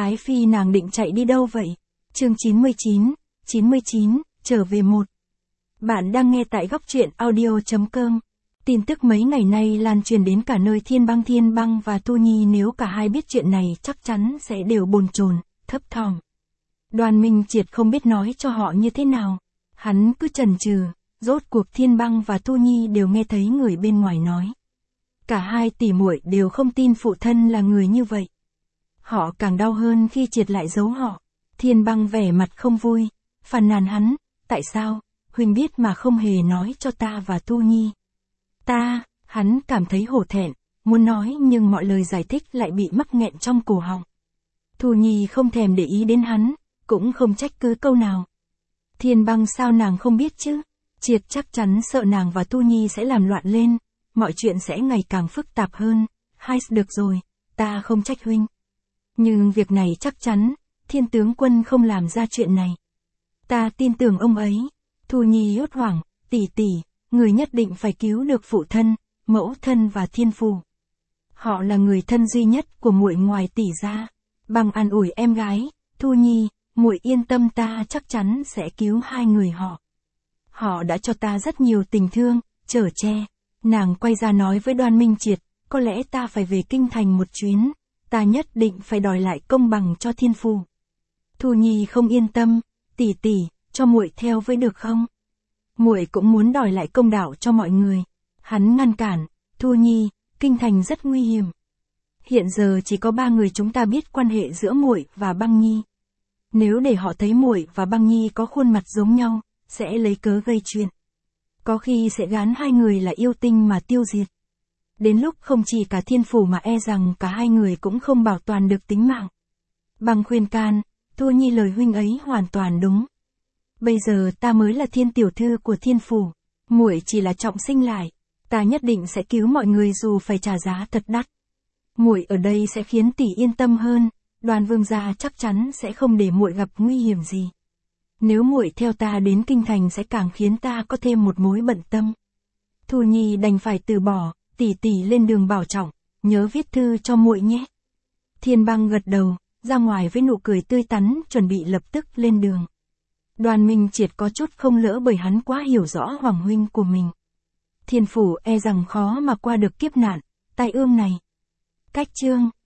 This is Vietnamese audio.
Ái Phi nàng định chạy đi đâu vậy? Chương 99, trở về một. Bạn đang nghe tại góc truyện audio.com. Tin tức mấy ngày nay lan truyền đến cả nơi Thiên Băng và Tu Nhi, nếu cả hai biết chuyện này chắc chắn sẽ đều bồn chồn, thấp thỏm. Đoàn Minh Triệt không biết nói cho họ như thế nào. Hắn cứ chần chừ, rốt cuộc Thiên Băng và Tu Nhi đều nghe thấy người bên ngoài nói. Cả hai tỷ muội đều không tin phụ thân là người như vậy. Họ càng đau hơn khi Triệt lại giấu họ. Thiên Băng vẻ mặt không vui, phàn nàn hắn, tại sao, huynh biết mà không hề nói cho ta và Tu Nhi. Hắn cảm thấy hổ thẹn, muốn nói nhưng mọi lời giải thích lại bị mắc nghẹn trong cổ họng. Tu Nhi không thèm để ý đến hắn, cũng không trách cứ câu nào. Thiên Băng sao nàng không biết chứ, Triệt chắc chắn sợ nàng và Tu Nhi sẽ làm loạn lên, mọi chuyện sẽ ngày càng phức tạp hơn. Được rồi, ta không trách huynh. Nhưng việc này chắc chắn, Thiên tướng quân không làm ra chuyện này. Ta tin tưởng ông ấy. Tu Nhi hốt hoảng, tỷ, người nhất định phải cứu được phụ thân, mẫu thân và Thiên Phủ. Họ là người thân duy nhất của muội ngoài tỷ ra. Bằng an ủi em gái, Tu Nhi, muội yên tâm, ta chắc chắn sẽ cứu hai người họ. Họ đã cho ta rất nhiều tình thương, chở che. Nàng quay ra nói với Đoàn Minh Triệt, có lẽ ta phải về kinh thành một chuyến, ta nhất định phải đòi lại công bằng cho Thiên Phủ. Tu Nhi không yên tâm, tỷ, cho muội theo với được không? Muội cũng muốn đòi lại công đạo cho mọi người. Hắn ngăn cản, Tu Nhi, kinh thành rất nguy hiểm. Hiện giờ chỉ có 3 người chúng ta biết quan hệ giữa muội và Băng Nhi. Nếu để họ thấy muội và Băng Nhi có khuôn mặt giống nhau, sẽ lấy cớ gây chuyện. Có khi sẽ gán hai người là yêu tinh mà tiêu diệt. Đến lúc không chỉ cả Thiên Phủ mà e rằng cả hai người cũng không bảo toàn được tính mạng. Băng khuyên can, Tu Nhi lời huynh ấy hoàn toàn đúng. Bây giờ ta mới là Thiên tiểu thư của Thiên Phủ, muội chỉ là trọng sinh lại, ta nhất định sẽ cứu mọi người dù phải trả giá thật đắt. Muội ở đây sẽ khiến tỷ yên tâm hơn, Đoàn vương gia chắc chắn sẽ không để muội gặp nguy hiểm gì. Nếu muội theo ta đến kinh thành sẽ càng khiến ta có thêm một mối bận tâm. Tu Nhi đành phải từ bỏ, tỷ lên đường bảo trọng, nhớ viết thư cho muội nhé. Thiên Băng gật đầu, ra ngoài với nụ cười tươi tắn, chuẩn bị lập tức lên đường. Đoàn Minh Triệt có chút không lỡ bởi hắn quá hiểu rõ hoàng huynh của mình. Thiên Phủ e rằng khó mà qua được kiếp nạn, tai ương này. Cách chương